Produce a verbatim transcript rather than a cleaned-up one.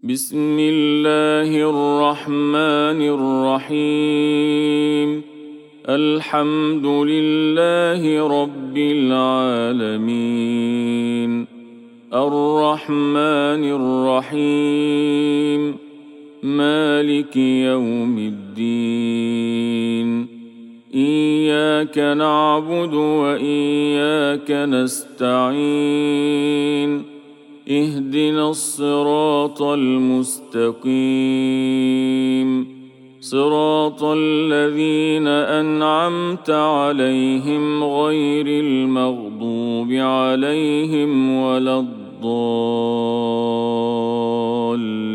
بسم الله الرحمن الرحيم. الحمد لله رب العالمين، الرحمن الرحيم، مالك يوم الدين. إياك نعبد وإياك نستعين. اهدنا الصراط المستقيم، صراط الذين أنعمت عليهم غير المغضوب عليهم ولا الضالين.